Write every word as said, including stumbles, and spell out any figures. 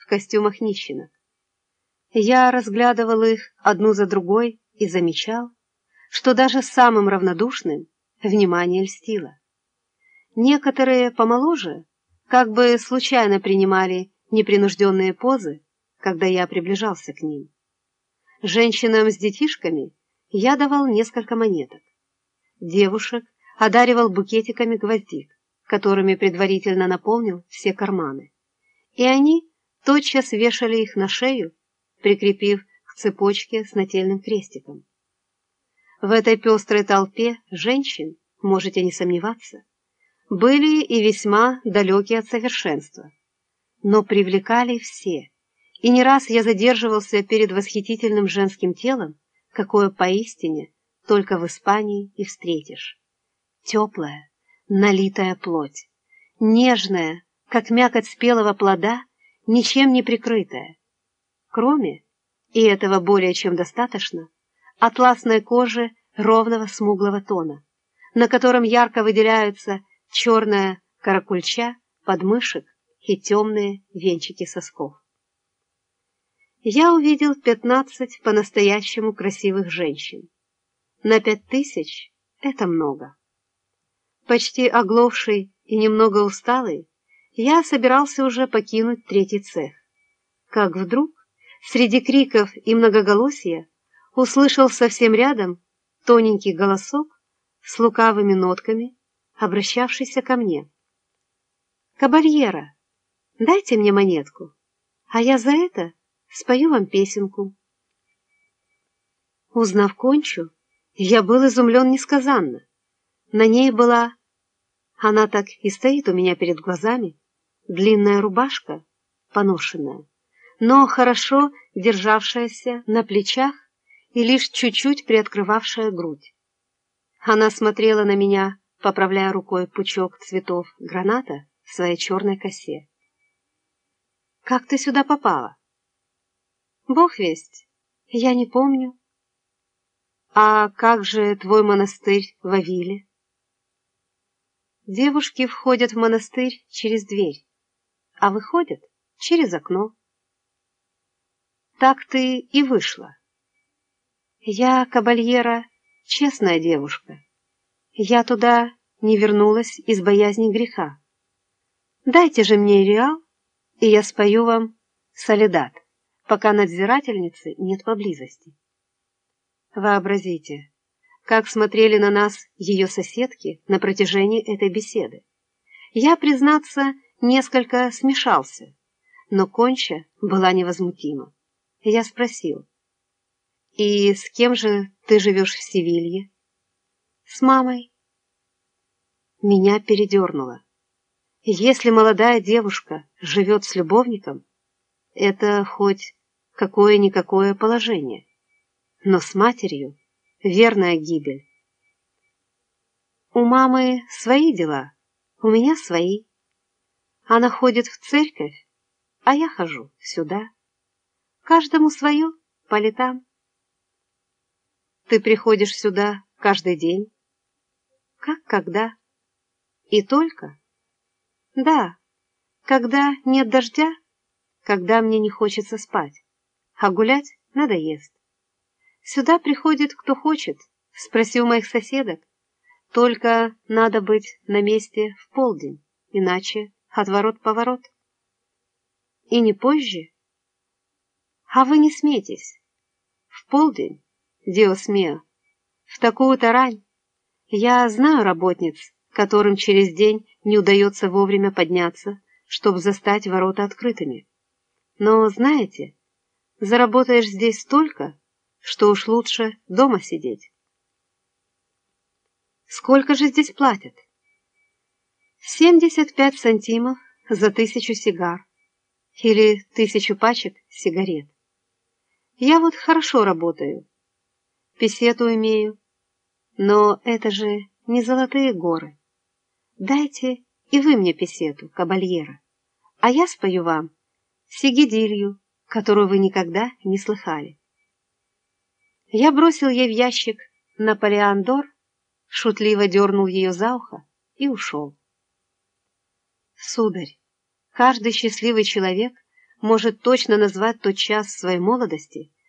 в костюмах нищенок. Я разглядывал их одну за другой и замечал, что даже самым равнодушным внимание льстило. Некоторые помоложе как бы случайно принимали непринужденные позы, когда я приближался к ним. Женщинам с детишками я давал несколько монеток. Девушек одаривал букетиками гвоздик, которыми предварительно наполнил все карманы. И они тотчас вешали их на шею, прикрепив к цепочке с нательным крестиком. В этой пестрой толпе женщин, можете не сомневаться, были и весьма далекие от совершенства, но привлекали все, и не раз я задерживался перед восхитительным женским телом, какое поистине только в Испании и встретишь. Теплая, налитая плоть, нежная, как мякоть спелого плода, ничем не прикрытая. Кроме, и этого более чем достаточно, атласной кожи ровного смуглого тона, на котором ярко выделяются черная каракульча подмышек и темные венчики сосков. Я увидел пятнадцать по-настоящему красивых женщин. На пять тысяч это много. Почти оглохший и немного усталый, я собирался уже покинуть третий цех, как вдруг среди криков и многоголосия услышал совсем рядом тоненький голосок с лукавыми нотками, обращавшийся ко мне. «Кабальера, дайте мне монетку, а я за это спою вам песенку». Узнав Кончу, я был изумлен несказанно. На ней была, она так и стоит у меня перед глазами, длинная рубашка, поношенная, но хорошо державшаяся на плечах и лишь чуть-чуть приоткрывавшая грудь. Она смотрела на меня, поправляя рукой пучок цветов граната в своей черной косе. «Как ты сюда попала?» «Бог весть, я не помню». «А как же твой монастырь в Авиле?» «Девушки входят в монастырь через дверь, а выходят через окно». «Так ты и вышла». «Я, кабальера, честная девушка. Я туда не вернулась из боязни греха. Дайте же мне реал, и я спою вам соледат, пока надзирательницы нет поблизости». Вообразите, как смотрели на нас ее соседки на протяжении этой беседы. Я, признаться, несколько смешался, но Конча была невозмутима. Я спросил: «И с кем же ты живешь в Севилье?» «С мамой». Меня передернуло. Если молодая девушка живет с любовником, это хоть какое-никакое положение. Но с матерью верная гибель. У мамы свои дела, у меня свои. Она ходит в церковь, а я хожу сюда. Каждому свое, по летам. Ты приходишь сюда каждый день? Как когда? И только? Да, когда нет дождя, когда мне не хочется спать, а гулять надоест. Сюда приходит кто хочет, спроси у моих соседок. Только надо быть на месте в полдень, иначе отворот-поворот. И не позже. А вы не смейтесь. В полдень, Диос мио, в такую-то рань. Я знаю работниц, которым через день не удается вовремя подняться, чтобы застать ворота открытыми. Но, знаете, заработаешь здесь столько, что уж лучше дома сидеть. Сколько же здесь платят? семьдесят пять сантимов за тысячу сигар или тысячу пачек сигарет. Я вот хорошо работаю, песету имею, но это же не золотые горы. Дайте и вы мне песету, кабальера, а я спою вам сигидилью, которую вы никогда не слыхали. Я бросил ей в ящик Наполеон д'Ор, шутливо дернул ее за ухо и ушел. Сударь, каждый счастливый человек может точно назвать тот час своей молодости,